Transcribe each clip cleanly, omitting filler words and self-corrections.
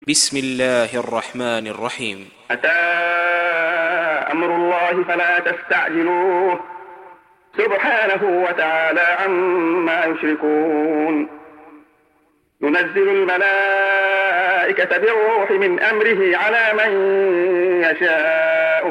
بسم الله الرحمن الرحيم. أتى أمر الله فلا تستعجلوه سبحانه وتعالى عما يشركون. ينزل الملائكة بالروح من أمره على من يشاء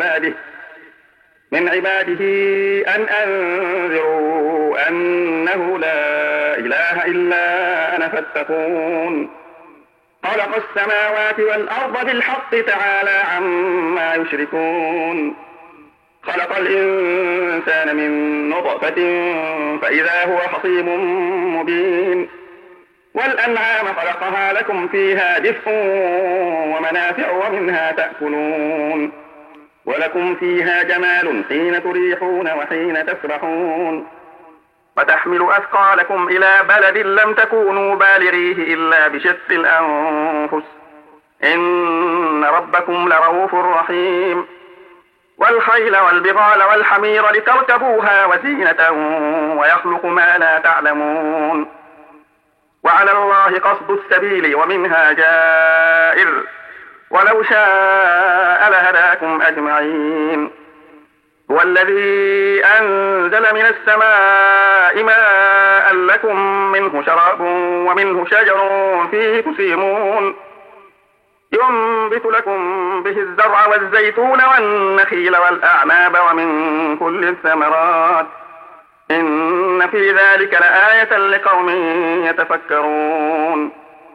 من عباده أن أنذروا أنه لا إله إلا أنا فاتقون. خلق السماوات والأرض بالحق تعالى عما يشركون. خلق الإنسان من نطفة فإذا هو خصيم مبين. والأنعام خلقها لكم فيها دفء ومنافع ومنها تأكلون. ولكم فيها جمال حين تريحون وحين تسرحون. وتحمل أثقالكم إلى بلد لم تكونوا بالغيه إلا بشق الأنفس إن ربكم لرؤوف رحيم. والخيل والبغال والحمير لتركبوها وزينة ويخلق ما لا تعلمون. وعلى الله قصد السبيل ومنها جائر ولو شاء لهداكم أجمعين. هو الذي أنزل من السماء ماء لكم منه شراب ومنه شجر فيه تسيمون. ينبت لكم به الزرع والزيتون والنخيل والأعناب ومن كل الثمرات إن في ذلك لآية لقوم يتفكرون.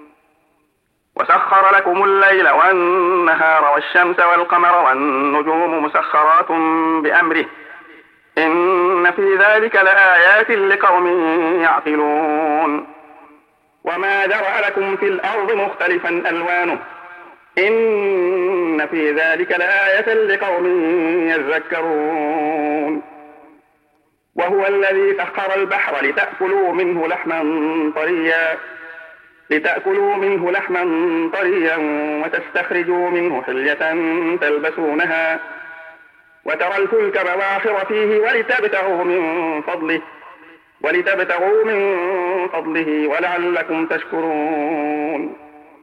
وسخر لكم الليل والنهار والشمس والقمر والنجوم مسخرات بأمره إن في ذلك لآيات لقوم يعقلون. وما ذرأ لكم في الأرض مختلفا ألوانه إن في ذلك لآية لقوم يذكرون. وهو الذي سخر البحر لتأكلوا منه لحما طريا وتستخرجوا منه حلية تلبسونها وترى الفلك مواخر فيه ولتبتغوا من فضله ولعلكم تشكرون.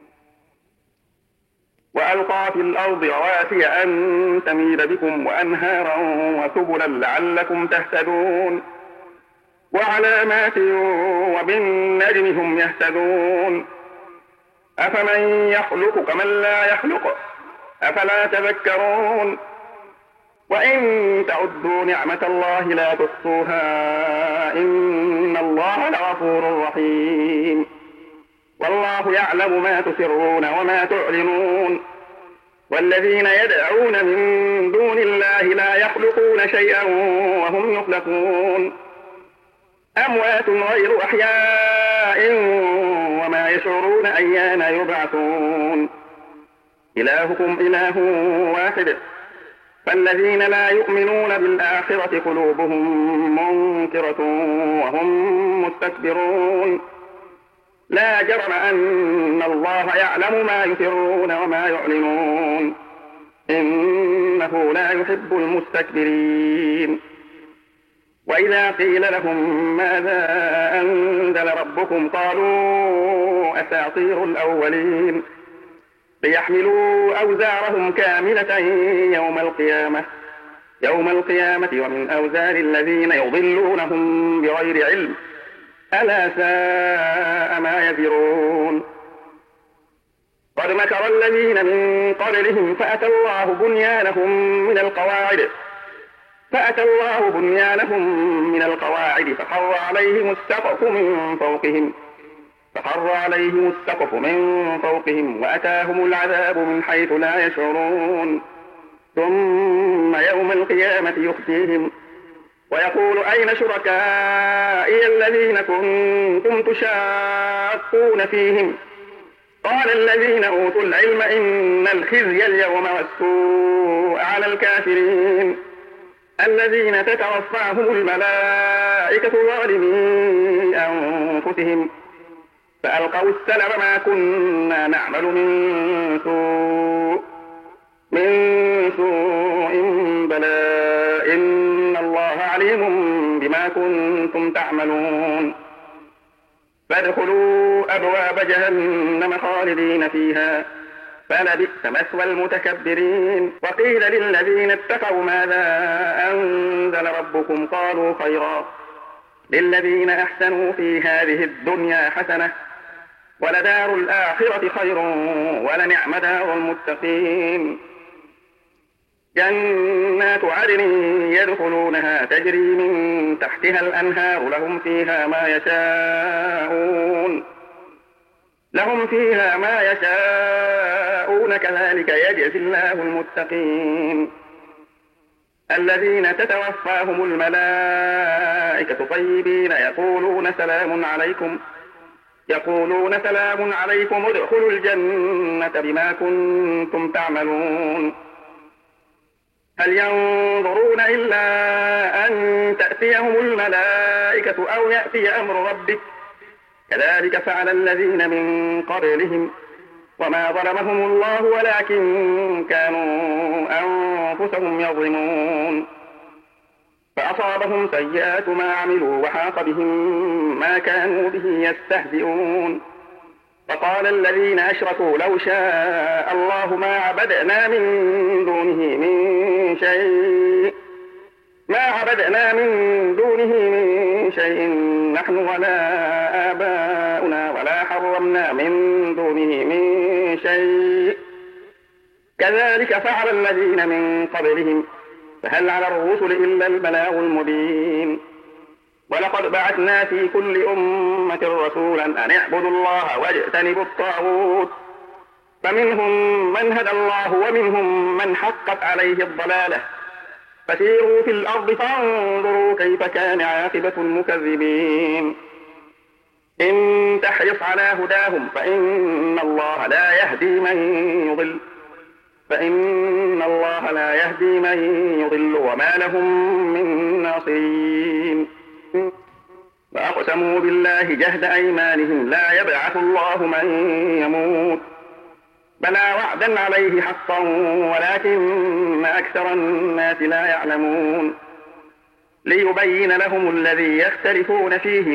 وألقى في الأرض رواسي أن تميد بكم وأنهارا وسبلا لعلكم تهتدون. وعلامات وبالنجم هم يهتدون. أفمن يخلق كمن لا يخلق أفلا تذكرون. وإن تعدوا نعمة الله لا تحصوها إن الله لغفور رحيم. والله يعلم ما تسرون وما تعلنون. والذين يدعون من دون الله لا يخلقون شيئا وهم يخلقون. أموات غير أحياء وما يشعرون أيان يبعثون. إلهكم إله واحد فالذين لا يؤمنون بالآخرة قلوبهم منكرة وهم مستكبرون. لا جرم أن الله يعلم ما يسرون وما يعلنون إنه لا يحب المستكبرين. وإذا قيل لهم ماذا أنزل ربكم قالوا أساطير الأولين. ليحملوا أوزارهم كاملة يوم القيامة ومن أوزار الذين يضلونهم بغير علم ألا ساء ما يزرون. قد مكر الذين من قبلهم فأتى الله بنيانهم من القواعد فخر عليهم السقف من فوقهم وأتاهم العذاب من حيث لا يشعرون. ثم يوم القيامة يخزيهم ويقول أين شركائي الذين كنتم تشاقون فيهم. قال الذين أوتوا العلم إن الخزي اليوم والسوء على الكافرين الذين تتوفاهم الملائكة ظالمي أنفسهم فألقوا السلم ما كنا نعمل من سوء بلى إن الله عليم بما كنتم تعملون. فادخلوا أبواب جهنم خالدين فيها فلبئس مثوى المتكبرين. وقيل للذين اتقوا ماذا أنزل ربكم قالوا خيرا للذين أحسنوا في هذه الدنيا حسنة ولدار الآخرة خير ولنعم دار المتقين. جنات عدن يدخلونها تجري من تحتها الأنهار لهم فيها ما يشاءون كذلك يجزي الله المتقين. الذين تتوفاهم الملائكة طيبين يقولون سلام عليكم ادخلوا الجنة بما كنتم تعملون. هل ينظرون إلا أن تأتيهم الملائكة أو يأتي أمر ربك كذلك فعل الذين من قبلهم وما ظلمهم الله ولكن كانوا أنفسهم يظلمون. فأصابهم سيئات ما عملوا وحاق بهم ما كانوا به يستهزئون. وقال الذين أشركوا لو شاء الله ما عبدنا من دونه من شيء نحن ولا آباؤنا ولا حرمنا من دونه من شيء كذلك فعل الذين من قبلهم فهل على الرسل إلا البلاغ المبين. ولقد بعثنا في كل أمة رسولا أن اعبدوا الله واجتنبوا الطاغوت فمنهم من هدى الله ومنهم من حقت عليه الضلالة فسيروا في الأرض فانظروا كيف كان عاقبة المكذبين. إن تحرص على هداهم فإن الله لا يهدي من يضل وما لهم من ناصرين. فأقسموا بالله جهد أيمانهم لا يبعث الله من يموت بلى وعدا عليه حقا ولكن أكثر الناس لا يعلمون. ليبين لهم الذي يختلفون فيه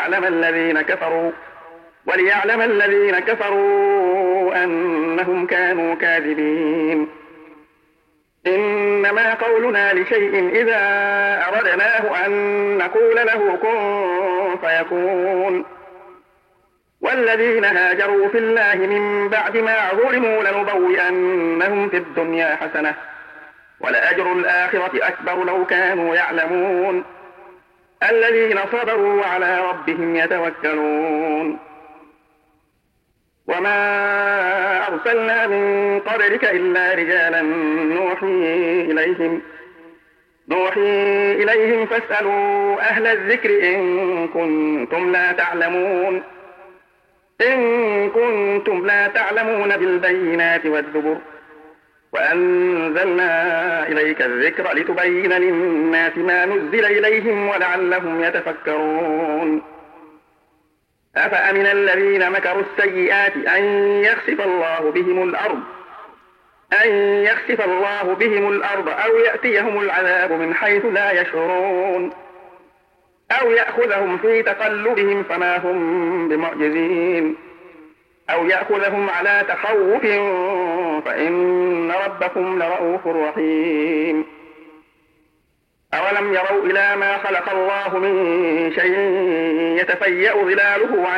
وليعلم الذين كفروا أنهم كانوا كاذبين. إنما قولنا لشيء إذا أردناه أن نقول له كن فيكون. والذين هاجروا في الله من بعد ما ظلموا لنبوئنهم في الدنيا حسنة ولأجر الآخرة أكبر لو كانوا يعلمون. الذين صبروا وعلى ربهم يتوكلون. وما أرسلنا من قبلك إلا رجالا نوحي إليهم فاسألوا أهل الذكر إن كنتم لا تعلمون بالبينات والزبر وأنزلنا إليك الذكر لتبين للناس ما نزل إليهم ولعلهم يتفكرون. أفأمن الذين مكروا السيئات أن يخسف الله بهم الأرض أو يأتيهم العذاب من حيث لا يشعرون أو يأخذهم في تقلبهم فما هم بمعجزين أو يأخذهم على تخوف فإن ربكم لرؤوف رحيم. أولم يروا إلى ما خلق الله من شيء يتفيأ ظلاله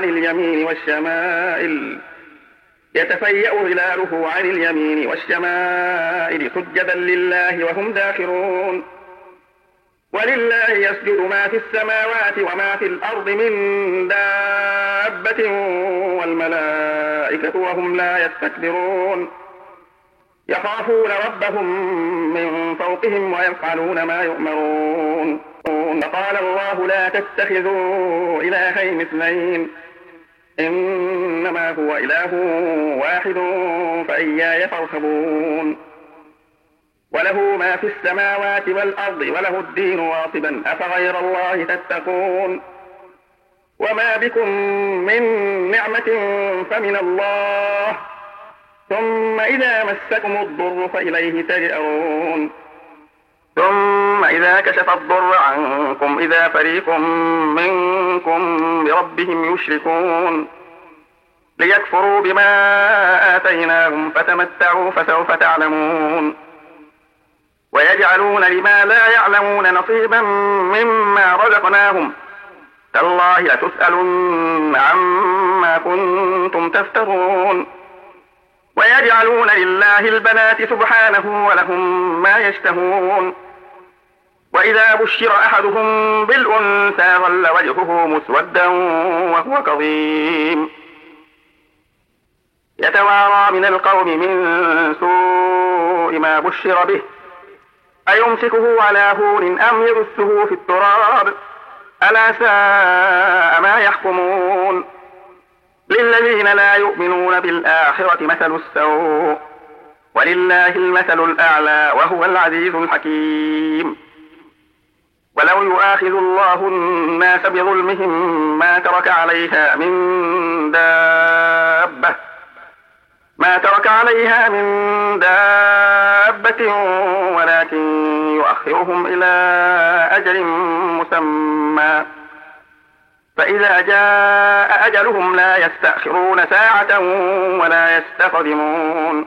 عن اليمين والشمائل سجدا لله وهم داخرون. ولله يسجد ما في السماوات وما في الأرض من دابة والملائكة وهم لا يستكبرون. يخافون ربهم من فوقهم ويفعلون ما يؤمرون. فقال الله لا تتخذوا إلهين اثنين إنما هو إله واحد فإياي فارهبون. وله ما في السماوات والأرض وله الدين واصبا أفغير الله تتقون. وما بكم من نعمة فمن الله ثم إذا مسكم الضر فإليه تجأرون. ثم إذا كشف الضر عنكم إذا فريق منكم بربهم يشركون. ليكفروا بما آتيناهم فتمتعوا فسوف تعلمون ويجعلون لما لا يعلمون نصيبا مما رزقناهم تالله لتسألن عما كنتم تفترون ويجعلون لله البنات سبحانه ولهم ما يشتهون وإذا بشر أحدهم بالأنثى ظل وجهه مسودا وهو كظيم يتوارى من القوم من سوء ما بشر به أيمسكه على هون أم يدسه في التراب ألا ساء ما يحكمون للذين لا يؤمنون بالآخرة مثل السوء ولله المثل الأعلى وهو العزيز الحكيم ولو يؤاخذ الله الناس بظلمهم ما ترك عليها من دابة ولكن يؤخرهم إلى أجل مسمى فإذا جاء أجلهم لا يستأخرون ساعة ولا يستقدمون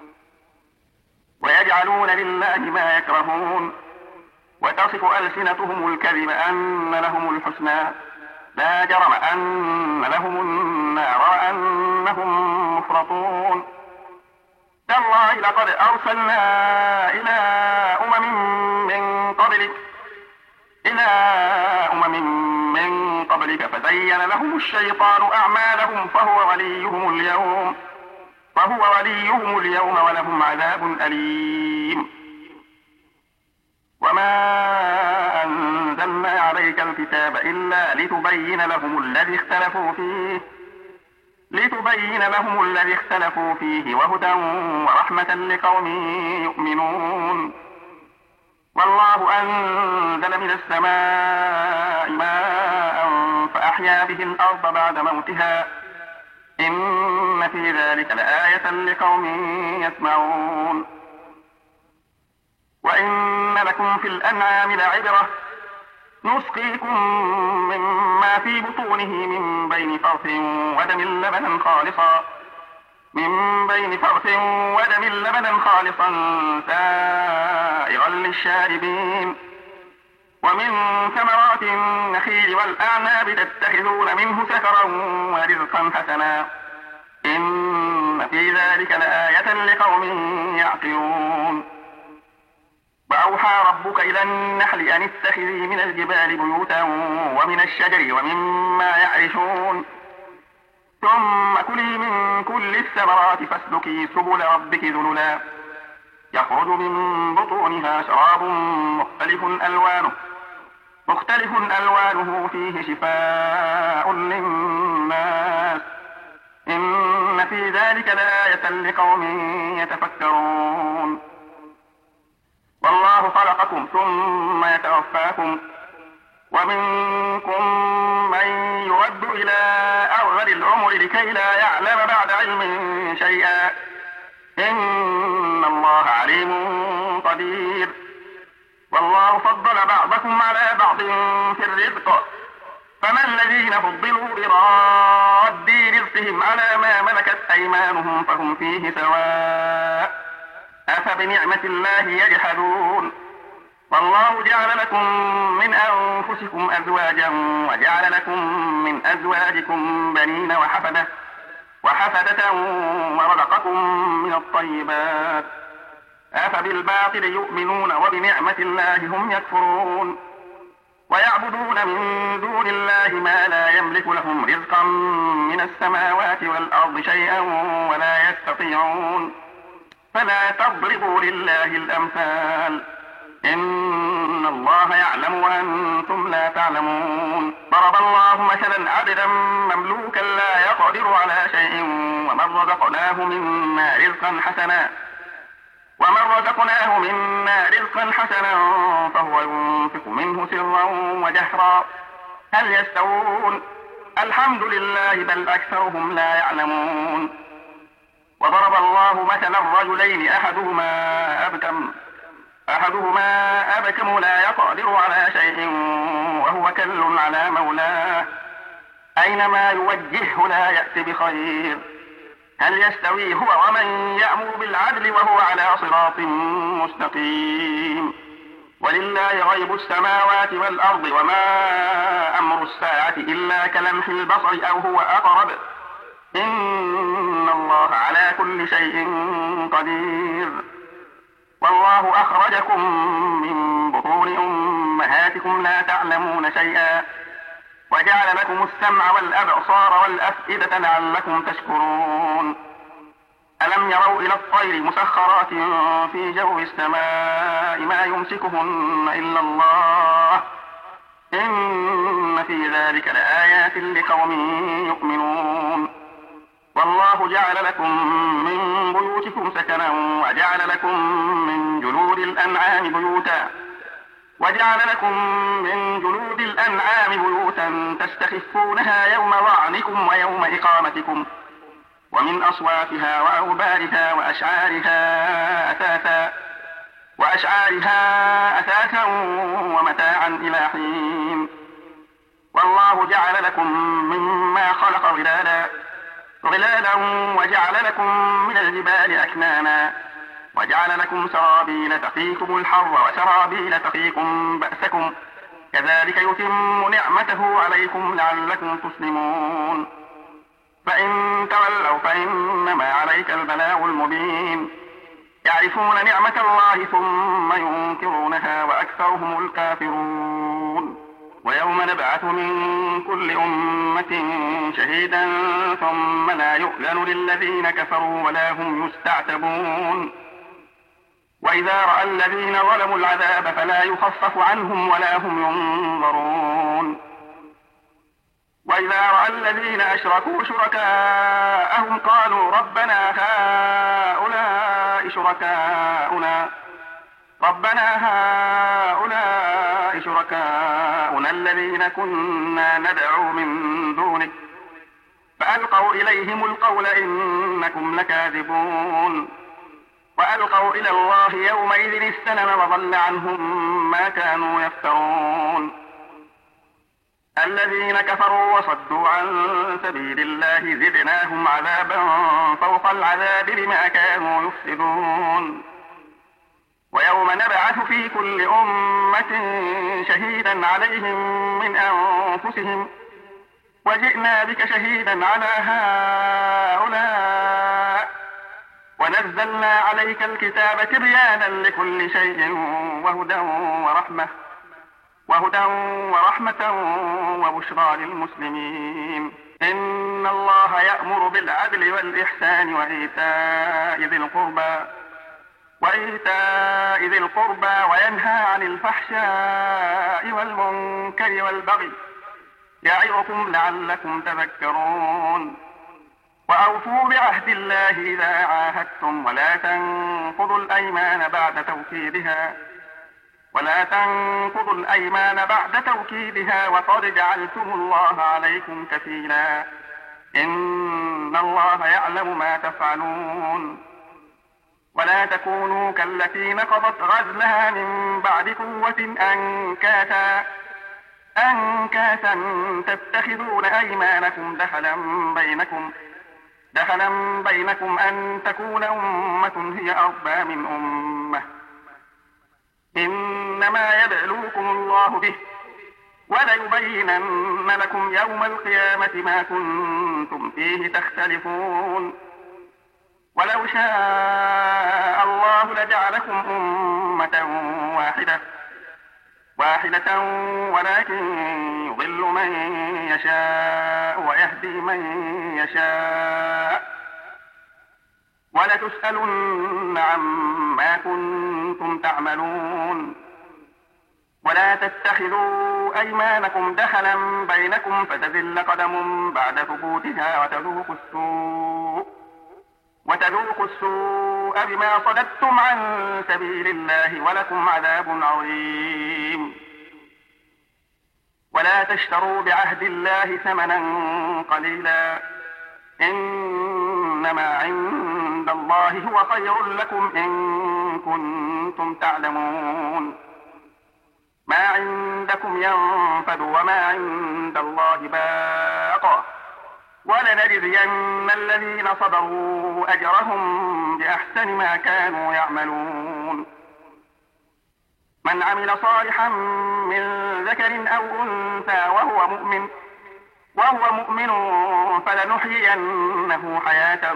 ويجعلون لله ما يكرهون وتصف ألسنتهم الكذب أن لهم الحسنى لا جرم أن لهم النار وأنهم مفرطون تالله لقد أرسلنا إلى أمم من قبلك فزين لهم الشيطان أعمالهم فهو وليهم اليوم ولهم عذاب أليم وما أنزلنا عليك الكتاب إلا لتبين لهم الذي اختلفوا فيه وهدى ورحمة لقوم يؤمنون والله أنزل من السماء ماء فأحيا به الأرض بعد موتها إن في ذلك لآية لقوم يسمعون وإن لكم في الأنعام لعبرة نسقيكم مما في بطونه من بين فرث ودم لبنا خالصا سائغا للشاربين ومن ثمرات النخيل والأعناب تتخذون منه سكرا ورزقا حسنا إن في ذلك لآية لقوم يعقلون وأوحى ربك إلى النحل أن اتخذي من الجبال بيوتا ومن الشجر ومما يعرشون ثم كلي من كل الثمرات فاسلكي سبل ربك ذللا يخرج من بطونها شراب مختلف ألوانه فيه شفاء للناس إن في ذلك لآية لقوم يتفكرون والله خلقكم ثم يتوفاكم ومنكم من يرد إلى أرذل العمر لكي لا يعلم بعد علم شيئا إن الله عليم قدير والله فضل بعضكم على بعض في الرزق فما الذين فضلوا براد رزقهم على ما ملكت أيمانهم فهم فيه سواء أفبنعمة الله يجحدون والله جعل لكم من أنفسكم أزواجا وجعل لكم من أزواجكم بنين وحفدة ورزقكم من الطيبات أفبالباطل يؤمنون وبنعمة الله هم يكفرون ويعبدون من دون الله ما لا يملك لهم رزقا من السماوات والأرض شيئا ولا يستطيعون فلا تضربوا لله الأمثال إن الله يعلم وأنتم لا تعلمون ضرب الله مثلا عبدا مملوكا لا يقدر على شيء ومن رزقناه منا رزقا حسنا فهو ينفق منه سرا وجهرا هل يستوون الحمد لله بل أكثرهم لا يعلمون وضرب الله مثلا رجلين أحدهما أبكم لا يقدر على شيء وهو كل على مولاه أينما يوجهه لا يأت بخير. هل يستوي هو ومن يأمر بالعدل وهو على صراط مستقيم؟ ولله غيب السماوات والأرض وما أمر الساعة إلا كلمح البصر أو هو أقرب إن الله على كل شيء قدير. والله أخرجكم من بطون أمهاتكم لا تعلمون شيئا وجعل لكم السمع والأبصار والأفئدة لعلكم تشكرون. ألم يروا إلى الطير مسخرات في جو السماء ما يمسكهن إلا الله إن في ذلك لآيات لقوم يؤمنون. والله جعل لكم من بيوتكم سكنا وجعل لكم من جلود الأنعام بيوتا تستخفونها يوم ظعنكم ويوم إقامتكم ومن أصوافها وأوبارها وأشعارها أثاثا ومتاعا إلى حين. والله جعل لكم مما خلق ظلالا وجعل لكم من الجبال أكنانا وجعل لكم سرابيل تقيكم الحر وسرابيل تقيكم بأسكم كذلك يتم نعمته عليكم لعلكم تسلمون. فإن تولوا فإنما عليك البلاغ المبين. يعرفون نعمة الله ثم ينكرونها وأكثرهم الكافرون. ويوم نبعث من كل أمة شهيدا ثم لا يؤذن للذين كفروا ولا هم يستعتبون. وإذا رأى الذين ظلموا العذاب فلا يخفف عنهم ولا هم ينظرون. وإذا رأى الذين أشركوا شركاءهم قالوا ربنا هؤلاء شركاؤنا الذين كنا ندعو من دونك فألقوا إليهم القول إنكم لكاذبون. وألقوا إلى الله يومئذ السلم وضل عنهم ما كانوا يفترون. الذين كفروا وصدوا عن سبيل الله زدناهم عذابا فوق العذاب بما كانوا يفسدون. ويوم نبعث في كل أمة شهيدا عليهم من أنفسهم وجئنا بك شهيدا على هؤلاء ونزلنا عليك الكتاب تبيانا لكل شيء وهدى ورحمة وبشرى للمسلمين. إن الله يأمر بالعدل والإحسان وإيتاء ذي القربى وينهى عن الفحشاء والمنكر والبغي يعظكم لعلكم تذكرون. وأوفوا بعهد الله إذا عاهدتم ولا تنقضوا الأيمان بعد توكيدها وقد جعلتم الله عليكم كفيلا إن الله يعلم ما تفعلون. ولا تكونوا كالتي نقضت غزلها من بعد قوة أنكاثا تتخذون أيمانكم دخلا بينكم أن تكون أمة هي أربى من أمة إنما يبلوكم الله به وليبينن لكم يوم القيامة ما كنتم فيه تختلفون. ولو شاء الله لجعلكم أمة واحدة ولكن يضل من يشاء ويهدي من يشاء ولتسألن عما كنتم تعملون. ولا تتخذوا أيمانكم دخلا بينكم فتزل قدم بعد ثبوتها وتذوقوا السوء بما صددتم عن سبيل الله ولكم عذاب عظيم. ولا تشتروا بعهد الله ثمنا قليلا إنما عند الله هو خير لكم إن كنتم تعلمون. ما عندكم ينفد وما عند الله باق ولنجزين الذين صبروا أجرهم بأحسن ما كانوا يعملون من عمل صالحا من ذكر أو أنثى وهو مؤمن فلنحيينه حياة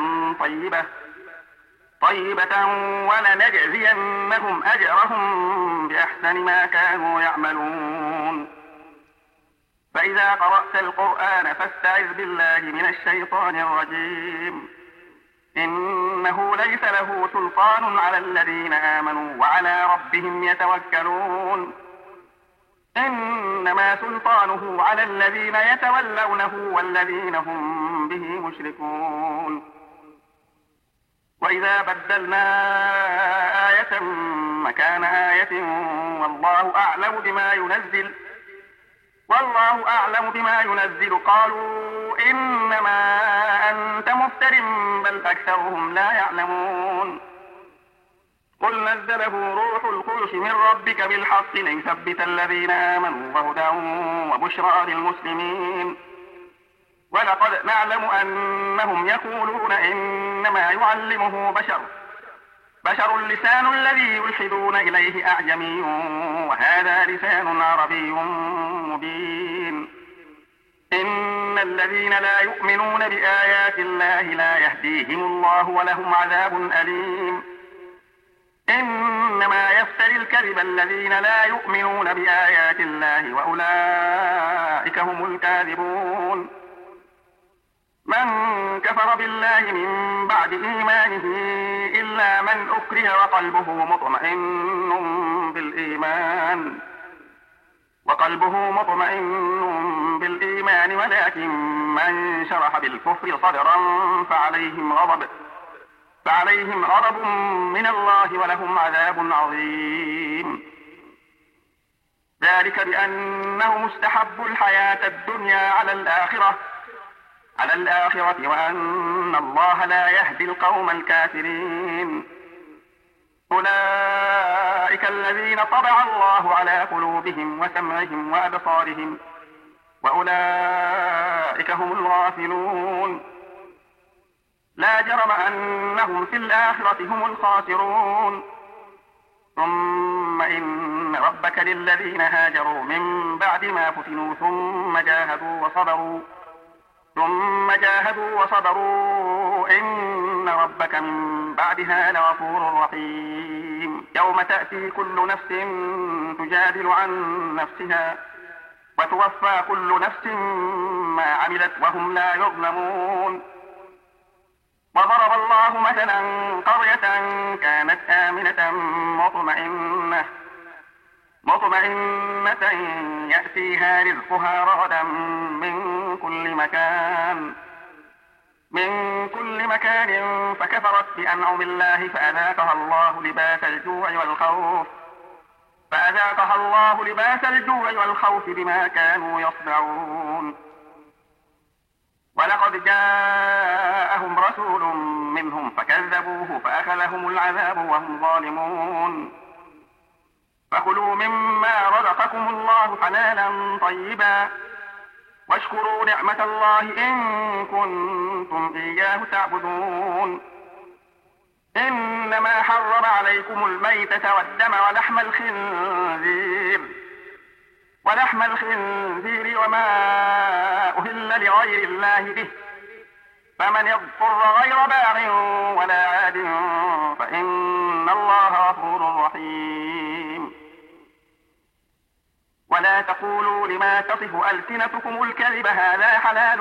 طيبة ولنجزينهم أجرهم بأحسن ما كانوا يعملون فإذا قرأت القرآن فاستعذ بالله من الشيطان الرجيم إنه ليس له سلطان على الذين آمنوا وعلى ربهم يتوكلون إنما سلطانه على الذين يتولونه والذين هم به مشركون وإذا بدلنا آية مكان آية والله أعلم بما ينزل قالوا إنما أنت مفتر بل أكثرهم لا يعلمون قل نزله روح القدس من ربك بالحق ليثبت الذين آمنوا وهدى وبشرى للمسلمين ولقد نعلم أنهم يقولون إنما يعلمه بشر لسان الذي يلحدون إليه أعجمي وهذا لسان عربي مبين إن الذين لا يؤمنون بآيات الله لا يهديهم الله ولهم عذاب أليم إنما يفتري الكذب الذين لا يؤمنون بآيات الله وأولئك هم الكاذبون من كفر بالله من بعد إيمانه إلا من أكره وقلبه مطمئن بالإيمان ولكن من شرح بالكفر صدرا فعليهم غضب من الله ولهم عذاب عظيم ذلك بأنهم استحبوا الحياة الدنيا على الآخرة وأن الله لا يهدي القوم الكافرين أولئك الذين طبع الله على قلوبهم وسمعهم وأبصارهم وأولئك هم الغافلون لا جرم أنهم في الآخرة هم الخاسرون ثم إن ربك للذين هاجروا من بعد ما فتنوا ثم جاهدوا وصبروا إن ربك من بعدها لغفور رحيم يوم تأتي كل نفس تجادل عن نفسها وتوفى كل نفس ما عملت وهم لا يظلمون وضرب الله مثلا قرية كانت آمنة مطمئنة يأتيها رزقها رغدا من كل مكان فكفرت بأنعم الله فأذاقها الله لباس الجوع والخوف بما كانوا يصنعون ولقد جاءهم رسول منهم فكذبوه فأخذهم العذاب وهم ظالمون فكلوا مما رزقكم الله حلالا طيبا واشكروا نعمة الله إن كنتم إياه تعبدون إنما حرم عليكم الميتة والدم ولحم الخنزير وما أهل لغير الله به فمن يضطر غير باغ ولا عاد فإن الله غفور رحيم ولا تقولوا لما تصف ألسنتكم الكذب هذا حلال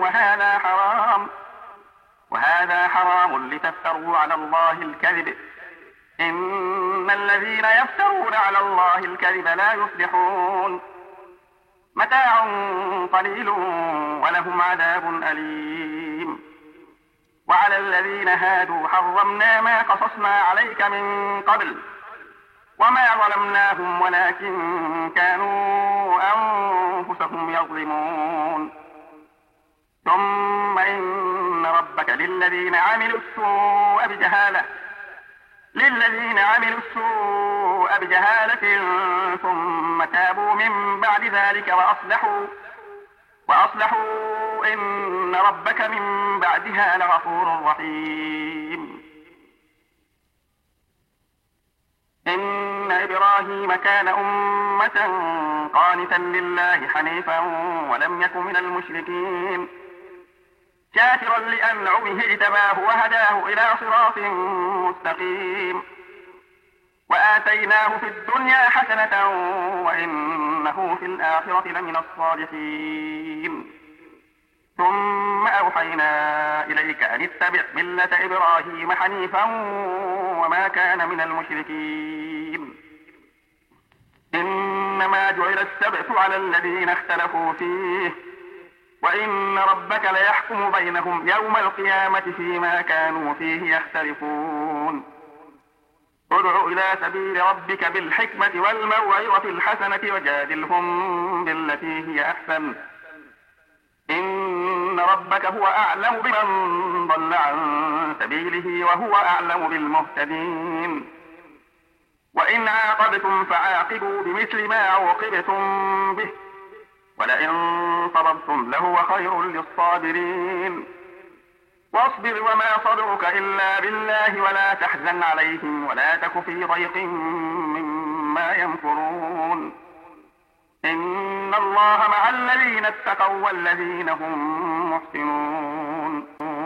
وهذا حرام لتفتروا على الله الكذب إن الذين يفترون على الله الكذب لا يفلحون متاع قليل ولهم عذاب أليم وعلى الذين هادوا حرمنا ما قصصنا عليك من قبل وما ظلمناهم ولكن كانوا أنفسهم يظلمون ثم إن ربك للذين عملوا السوء للذين عملوا السوء بجهالة ثم تابوا من بعد ذلك وأصلحوا إن ربك من بعدها لغفور رحيم. إن إبراهيم كان أمة قانتا لله حنيفا ولم يك من المشركين شاكرا لأنعمه اجتباه وهداه إلى صراط مستقيم وآتيناه في الدنيا حسنة وإنه في الآخرة لمن الصالحين. ثم أوحينا إليك أن اتبع ملة إبراهيم حنيفا وما كان من المشركين. إنما جعل السبت على الذين اختلفوا فيه وإن ربك ليحكم بينهم يوم القيامة فيما كانوا فيه يختلفون. ادع إلى سبيل ربك بالحكمة والموعظة الحسنة وجادلهم بالتي هي أحسن إن ربك هو أعلم بمن ضل عن سبيله وهو أعلم بالمهتدين. وإن عاقبتم فعاقبوا بمثل ما عوقبتم به ولئن صبرتم لهو خير للصابرين. واصبر وما صبرك إلا بالله ولا تحزن عليهم ولا تك في ضيق مما يمكرون. إن الله مع الذين اتقوا والذين هم محسنون.